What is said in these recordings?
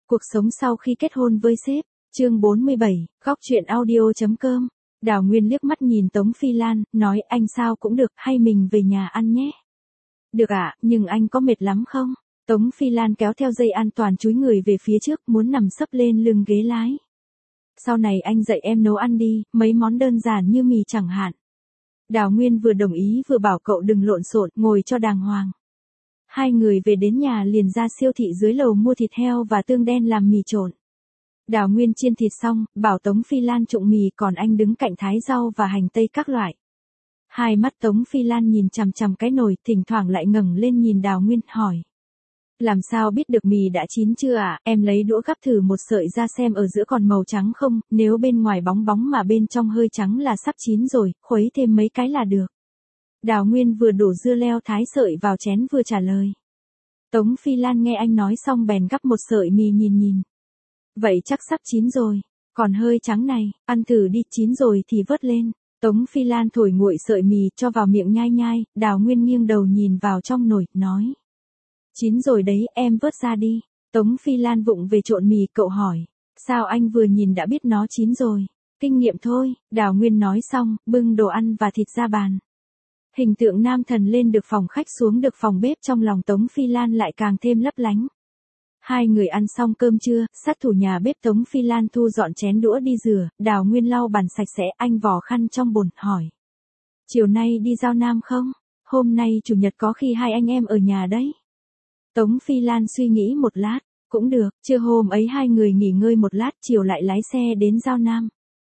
Cuộc sống sau khi kết hôn với sếp, chương 47, góc chuyện audio.com. Đào Nguyên liếc mắt nhìn Tống Phi Lan, nói anh sao cũng được, hay mình về nhà ăn nhé. Được ạ, nhưng anh có mệt lắm không? Tống Phi Lan kéo theo dây an toàn chúi người về phía trước, muốn nằm sấp lên lưng ghế lái. Sau này anh dạy em nấu ăn đi, mấy món đơn giản như mì chẳng hạn. Đào Nguyên vừa đồng ý vừa bảo cậu đừng lộn xộn, ngồi cho đàng hoàng. Hai người về đến nhà liền ra siêu thị dưới lầu mua thịt heo và tương đen làm mì trộn. Đào Nguyên chiên thịt xong, bảo Tống Phi Lan trụng mì, còn anh đứng cạnh thái rau và hành tây các loại. Hai mắt Tống Phi Lan nhìn chằm chằm cái nồi, thỉnh thoảng lại ngẩng lên nhìn Đào Nguyên, hỏi. Làm sao biết được mì đã chín chưa ạ? Em lấy đũa gắp thử một sợi ra xem ở giữa còn màu trắng không, nếu bên ngoài bóng bóng mà bên trong hơi trắng là sắp chín rồi, khuấy thêm mấy cái là được. Đào Nguyên vừa đổ dưa leo thái sợi vào chén vừa trả lời. Tống Phi Lan nghe anh nói xong bèn gắp một sợi mì nhìn. Vậy chắc sắp chín rồi, còn hơi trắng này, ăn thử đi, chín rồi thì vớt lên. Tống Phi Lan thổi nguội sợi mì cho vào miệng nhai, Đào Nguyên nghiêng đầu nhìn vào trong nồi, nói. Chín rồi đấy, em vớt ra đi. Tống Phi Lan vụng về trộn mì, cậu hỏi. Sao anh vừa nhìn đã biết nó chín rồi? Kinh nghiệm thôi, Đào Nguyên nói xong, bưng đồ ăn và thịt ra bàn. Hình tượng nam thần lên được phòng khách xuống được phòng bếp trong lòng Tống Phi Lan lại càng thêm lấp lánh. Hai người ăn xong cơm trưa, sát thủ nhà bếp Tống Phi Lan thu dọn chén đũa đi rửa, Đào Nguyên lau bàn sạch sẽ, anh vò khăn trong bồn, hỏi. Chiều nay đi giao Nam không? Hôm nay chủ nhật có khi hai anh em ở nhà đấy. Tống Phi Lan suy nghĩ một lát, cũng được, trưa hôm ấy hai người nghỉ ngơi một lát, chiều lại lái xe đến giao Nam.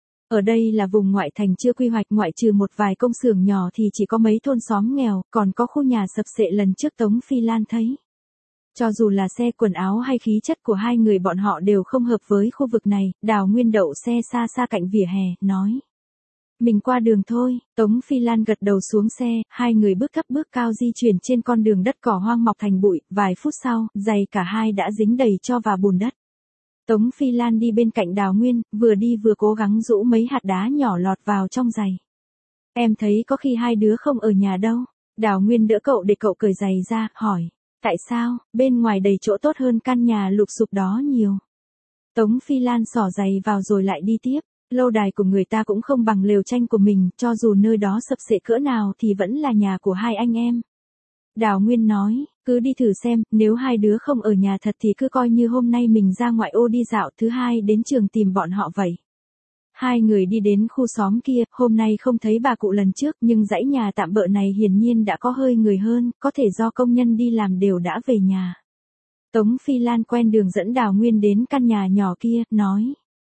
Ở đây là vùng ngoại thành chưa quy hoạch, ngoại trừ một vài công xưởng nhỏ thì chỉ có mấy thôn xóm nghèo, còn có khu nhà sập xệ lần trước Tống Phi Lan thấy. Cho dù là xe quần áo hay khí chất của hai người bọn họ đều không hợp với khu vực này, Đào Nguyên đậu xe xa cạnh vỉa hè, nói. Mình qua đường thôi, Tống Phi Lan gật đầu xuống xe, hai người bước thấp bước cao di chuyển trên con đường đất cỏ hoang mọc thành bụi, vài phút sau, giày cả hai đã dính đầy tro và bùn đất. Tống Phi Lan đi bên cạnh Đào Nguyên, vừa đi vừa cố gắng rũ mấy hạt đá nhỏ lọt vào trong giày. Em thấy có khi hai đứa không ở nhà đâu. Đào Nguyên đỡ cậu để cậu cởi giày ra, hỏi. Tại sao, bên ngoài đầy chỗ tốt hơn căn nhà lụp xụp đó nhiều. Tống Phi Lan xỏ giày vào rồi lại đi tiếp. Lâu đài của người ta cũng không bằng lều tranh của mình, cho dù nơi đó sập xệ cỡ nào thì vẫn là nhà của hai anh em. Đào Nguyên nói, cứ đi thử xem, nếu hai đứa không ở nhà thật thì cứ coi như hôm nay mình ra ngoại ô đi dạo, thứ hai đến trường tìm bọn họ vậy. Hai người đi đến khu xóm kia, hôm nay không thấy bà cụ lần trước nhưng dãy nhà tạm bợ này hiển nhiên đã có hơi người hơn, có thể do công nhân đi làm đều đã về nhà. Tống Phi Lan quen đường dẫn Đào Nguyên đến căn nhà nhỏ kia, nói.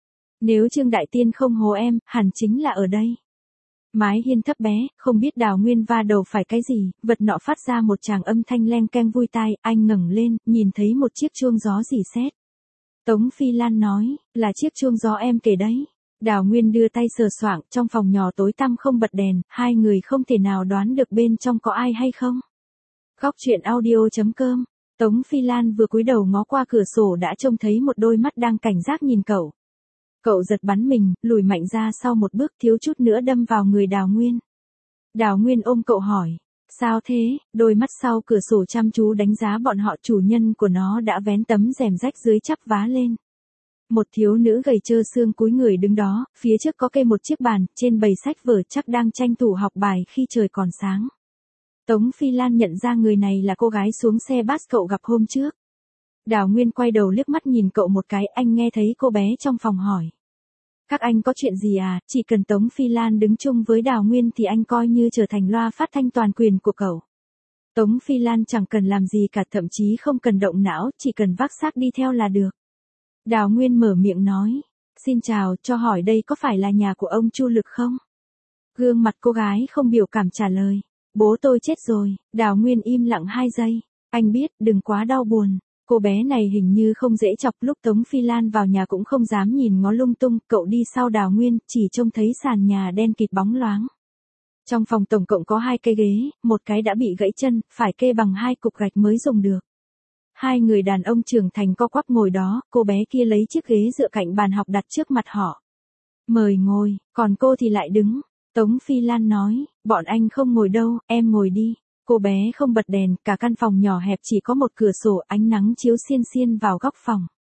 Nếu Trương Đại Tiên không hố em, hẳn chính là ở đây. Mái hiên thấp bé, không biết Đào Nguyên va đầu phải cái gì, vật nọ phát ra một tràng âm thanh leng keng vui tai, anh ngẩng lên, nhìn thấy một chiếc chuông gió rỉ sét. Tống Phi Lan nói, là chiếc chuông gió em kể đấy. Đào Nguyên đưa tay sờ soạng, trong phòng nhỏ tối tăm không bật đèn, hai người không thể nào đoán được bên trong có ai hay không. Góc chuyện audio.com. Tống Phi Lan vừa cúi đầu ngó qua cửa sổ đã trông thấy một đôi mắt đang cảnh giác nhìn cậu. Cậu giật bắn mình, lùi mạnh ra sau một bước, thiếu chút nữa đâm vào người Đào Nguyên. Đào Nguyên ôm cậu hỏi, sao thế? Đôi mắt sau cửa sổ chăm chú đánh giá bọn họ, chủ nhân của nó đã vén tấm rèm rách dưới chắp vá lên. Một thiếu nữ gầy trơ xương cúi người đứng đó, phía trước có kê một chiếc bàn, trên bày sách vở chắc đang tranh thủ học bài khi trời còn sáng. Tống Phi Lan nhận ra người này là cô gái xuống xe bus cậu gặp hôm trước. Đào Nguyên quay đầu liếc mắt nhìn cậu một cái, anh nghe thấy cô bé trong phòng hỏi. Các anh có chuyện gì à? Chỉ cần Tống Phi Lan đứng chung với Đào Nguyên thì anh coi như trở thành loa phát thanh toàn quyền của cậu. Tống Phi Lan chẳng cần làm gì cả, thậm chí không cần động não, chỉ cần vác xác đi theo là được. Đào Nguyên mở miệng nói, xin chào, cho hỏi đây có phải là nhà của ông Chu Lực không? Gương mặt cô gái không biểu cảm trả lời, bố tôi chết rồi. Đào Nguyên im lặng 2 giây, anh biết, đừng quá đau buồn. Cô bé này hình như không dễ chọc, lúc Tống Phi Lan vào nhà cũng không dám nhìn ngó lung tung, cậu đi sau Đào Nguyên, chỉ trông thấy sàn nhà đen kịt bóng loáng. Trong phòng tổng cộng có 2 cây ghế, một cái đã bị gãy chân, phải kê bằng 2 cục gạch mới dùng được. Hai người đàn ông trưởng thành co quắp ngồi đó, cô bé kia lấy chiếc ghế dựa cạnh bàn học đặt trước mặt họ. Mời ngồi, còn cô thì lại đứng. Tống Phi Lan nói, bọn anh không ngồi đâu, em ngồi đi. Cô bé không bật đèn, cả căn phòng nhỏ hẹp chỉ có một cửa sổ, ánh nắng chiếu xiên xiên vào góc phòng.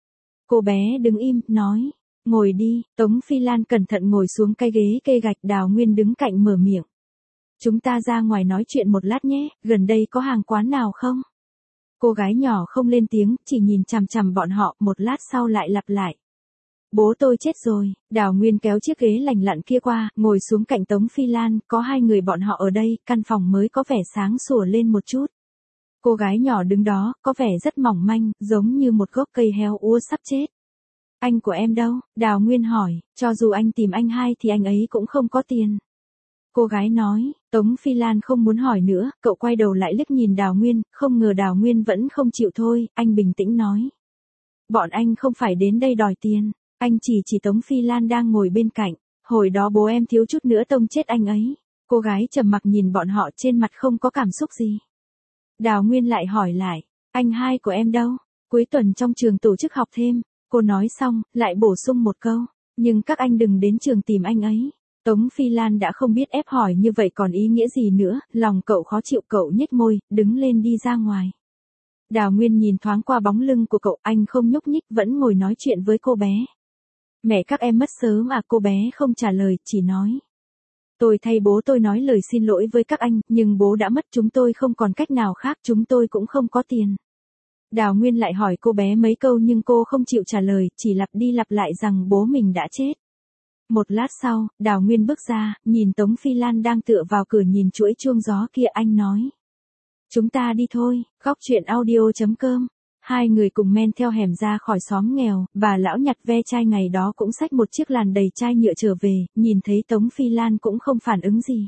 Cô bé đứng im, nói. Ngồi đi, Tống Phi Lan cẩn thận ngồi xuống cái ghế kê gạch. Đào Nguyên đứng cạnh mở miệng. Chúng ta ra ngoài nói chuyện một lát nhé, gần đây có hàng quán nào không? Cô gái nhỏ không lên tiếng, chỉ nhìn chằm chằm bọn họ, một lát sau lại lặp lại. Bố tôi chết rồi. Đào Nguyên kéo chiếc ghế lành lặn kia qua, ngồi xuống cạnh Tống Phi Lan, có hai người bọn họ ở đây, căn phòng mới có vẻ sáng sủa lên một chút. Cô gái nhỏ đứng đó, có vẻ rất mỏng manh, giống như một gốc cây heo úa sắp chết. Anh của em đâu? Đào Nguyên hỏi, cho dù anh tìm anh hai thì anh ấy cũng không có tiền. Cô gái nói, Tống Phi Lan không muốn hỏi nữa, cậu quay đầu lại liếc nhìn Đào Nguyên, không ngờ Đào Nguyên vẫn không chịu thôi, anh bình tĩnh nói. Bọn anh không phải đến đây đòi tiền, anh chỉ Tống Phi Lan đang ngồi bên cạnh, hồi đó bố em thiếu chút nữa tông chết anh ấy. Cô gái trầm mặc nhìn bọn họ trên mặt không có cảm xúc gì. Đào Nguyên lại hỏi lại, anh hai của em đâu? Cuối tuần trong trường tổ chức học thêm, cô nói xong, lại bổ sung một câu, nhưng các anh đừng đến trường tìm anh ấy. Tống Phi Lan đã không biết ép hỏi như vậy còn ý nghĩa gì nữa, lòng cậu khó chịu, cậu nhếch môi, đứng lên đi ra ngoài. Đào Nguyên nhìn thoáng qua bóng lưng của cậu, anh không nhúc nhích, vẫn ngồi nói chuyện với cô bé. Mẹ các em mất sớm à? Cô bé không trả lời, chỉ nói. Tôi thay bố tôi nói lời xin lỗi với các anh, nhưng bố đã mất, chúng tôi không còn cách nào khác, chúng tôi cũng không có tiền. Đào Nguyên lại hỏi cô bé mấy câu nhưng cô không chịu trả lời, chỉ lặp đi lặp lại rằng bố mình đã chết. Một lát sau, Đào Nguyên bước ra, nhìn Tống Phi Lan đang tựa vào cửa nhìn chuỗi chuông gió kia, anh nói. Chúng ta đi thôi, góc chuyện audio.com. Hai người cùng men theo hẻm ra khỏi xóm nghèo, bà lão nhặt ve chai ngày đó cũng xách một chiếc làn đầy chai nhựa trở về, nhìn thấy Tống Phi Lan cũng không phản ứng gì.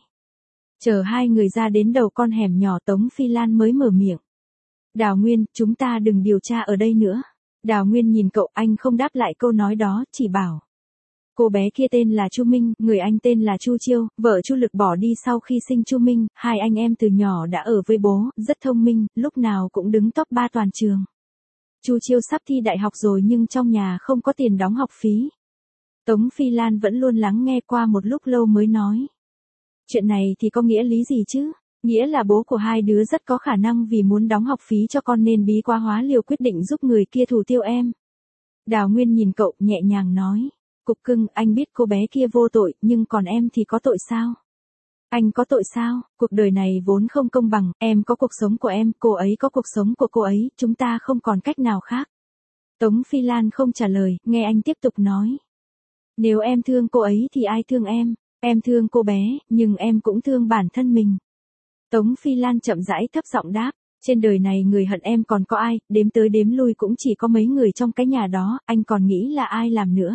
Chờ hai người ra đến đầu con hẻm nhỏ, Tống Phi Lan mới mở miệng. Đào Nguyên, chúng ta đừng điều tra ở đây nữa. Đào Nguyên nhìn cậu, anh không đáp lại câu nói đó, chỉ bảo. Cô bé kia tên là Chu Minh, người anh tên là Chu Chiêu, vợ Chu Lực bỏ đi sau khi sinh Chu Minh, hai anh em từ nhỏ đã ở với bố, rất thông minh, lúc nào cũng đứng top 3 toàn trường. Chu Chiêu sắp thi đại học rồi nhưng trong nhà không có tiền đóng học phí. Tống Phi Lan vẫn luôn lắng nghe, qua một lúc lâu mới nói. Chuyện này thì có nghĩa lý gì chứ? Nghĩa là bố của hai đứa rất có khả năng vì muốn đóng học phí cho con nên bí quá hóa liều quyết định giúp người kia thủ tiêu em. Đào Nguyên nhìn cậu, nhẹ nhàng nói. Cục cưng, anh biết cô bé kia vô tội, nhưng còn em thì có tội sao? Anh có tội sao? Cuộc đời này vốn không công bằng, em có cuộc sống của em, cô ấy có cuộc sống của cô ấy, chúng ta không còn cách nào khác. Tống Phi Lan không trả lời, nghe anh tiếp tục nói. Nếu em thương cô ấy thì ai thương em? Em thương cô bé, nhưng em cũng thương bản thân mình. Tống Phi Lan chậm rãi thấp giọng đáp. Trên đời này người hận em còn có ai, đếm tới đếm lui cũng chỉ có mấy người trong cái nhà đó, anh còn nghĩ là ai làm nữa?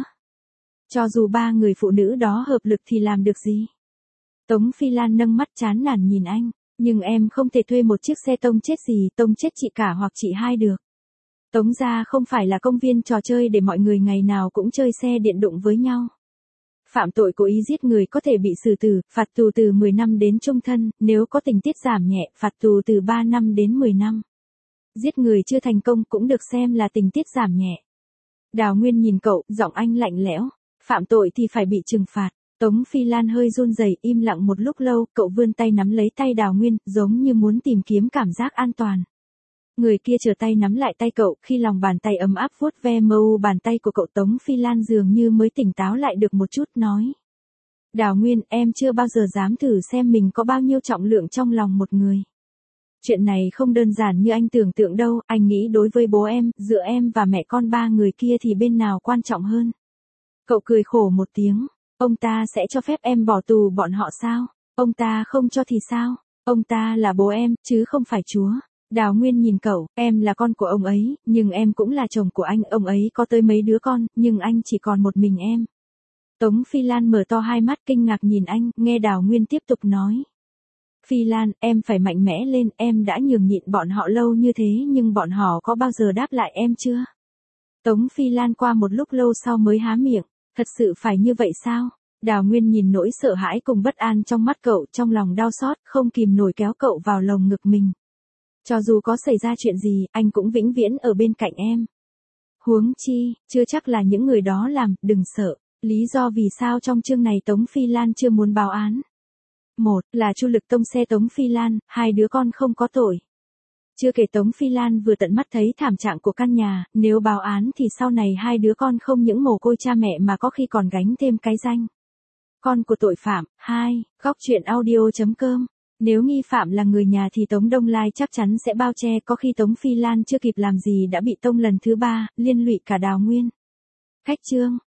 Cho dù ba người phụ nữ đó hợp lực thì làm được gì? Tống Phi Lan nâng mắt chán nản nhìn anh, nhưng em không thể thuê một chiếc xe tông chết gì, tông chết chị cả hoặc chị hai được. Tống gia không phải là công viên trò chơi để mọi người ngày nào cũng chơi xe điện đụng với nhau. Phạm tội cố ý giết người có thể bị xử tử, phạt tù từ 10 năm đến chung thân, nếu có tình tiết giảm nhẹ, phạt tù từ 3 năm đến 10 năm. Giết người chưa thành công cũng được xem là tình tiết giảm nhẹ. Đào Nguyên nhìn cậu, giọng anh lạnh lẽo. Phạm tội thì phải bị trừng phạt. Tống Phi Lan hơi run rẩy, im lặng một lúc lâu, cậu vươn tay nắm lấy tay Đào Nguyên, giống như muốn tìm kiếm cảm giác an toàn. Người kia trở tay nắm lại tay cậu, khi lòng bàn tay ấm áp vuốt ve mờ u bàn tay của cậu, Tống Phi Lan dường như mới tỉnh táo lại được một chút, nói. Đào Nguyên, em chưa bao giờ dám thử xem mình có bao nhiêu trọng lượng trong lòng một người. Chuyện này không đơn giản như anh tưởng tượng đâu, anh nghĩ đối với bố em, giữa em và mẹ con ba người kia thì bên nào quan trọng hơn? Cậu cười khổ một tiếng. Ông ta sẽ cho phép em bỏ tù bọn họ sao? Ông ta không cho thì sao? Ông ta là bố em, chứ không phải Chúa. Đào Nguyên nhìn cậu, em là con của ông ấy, nhưng em cũng là chồng của anh, ông ấy có tới mấy đứa con, nhưng anh chỉ còn một mình em. Tống Phi Lan mở to hai mắt kinh ngạc nhìn anh, nghe Đào Nguyên tiếp tục nói. Phi Lan, em phải mạnh mẽ lên, em đã nhường nhịn bọn họ lâu như thế nhưng bọn họ có bao giờ đáp lại em chưa? Tống Phi Lan qua một lúc lâu sau mới há miệng. Thật sự phải như vậy sao? Đào Nguyên nhìn nỗi sợ hãi cùng bất an trong mắt cậu, trong lòng đau xót, không kìm nổi kéo cậu vào lồng ngực mình. Cho dù có xảy ra chuyện gì, anh cũng vĩnh viễn ở bên cạnh em. Huống chi, chưa chắc là những người đó làm, đừng sợ. Lý do vì sao trong chương này Tống Phi Lan chưa muốn báo án. Một là Chu Lực tông xe Tống Phi Lan, hai đứa con không có tội. Chưa kể Tống Phi Lan vừa tận mắt thấy thảm trạng của căn nhà, nếu báo án thì sau này hai đứa con không những mồ côi cha mẹ mà có khi còn gánh thêm cái danh con của tội phạm. 2. Góc truyện audio.com. Nếu nghi phạm là người nhà thì Tống Đông Lai chắc chắn sẽ bao che, có khi Tống Phi Lan chưa kịp làm gì đã bị tông lần thứ 3, liên lụy cả Đào Nguyên. Khách chương.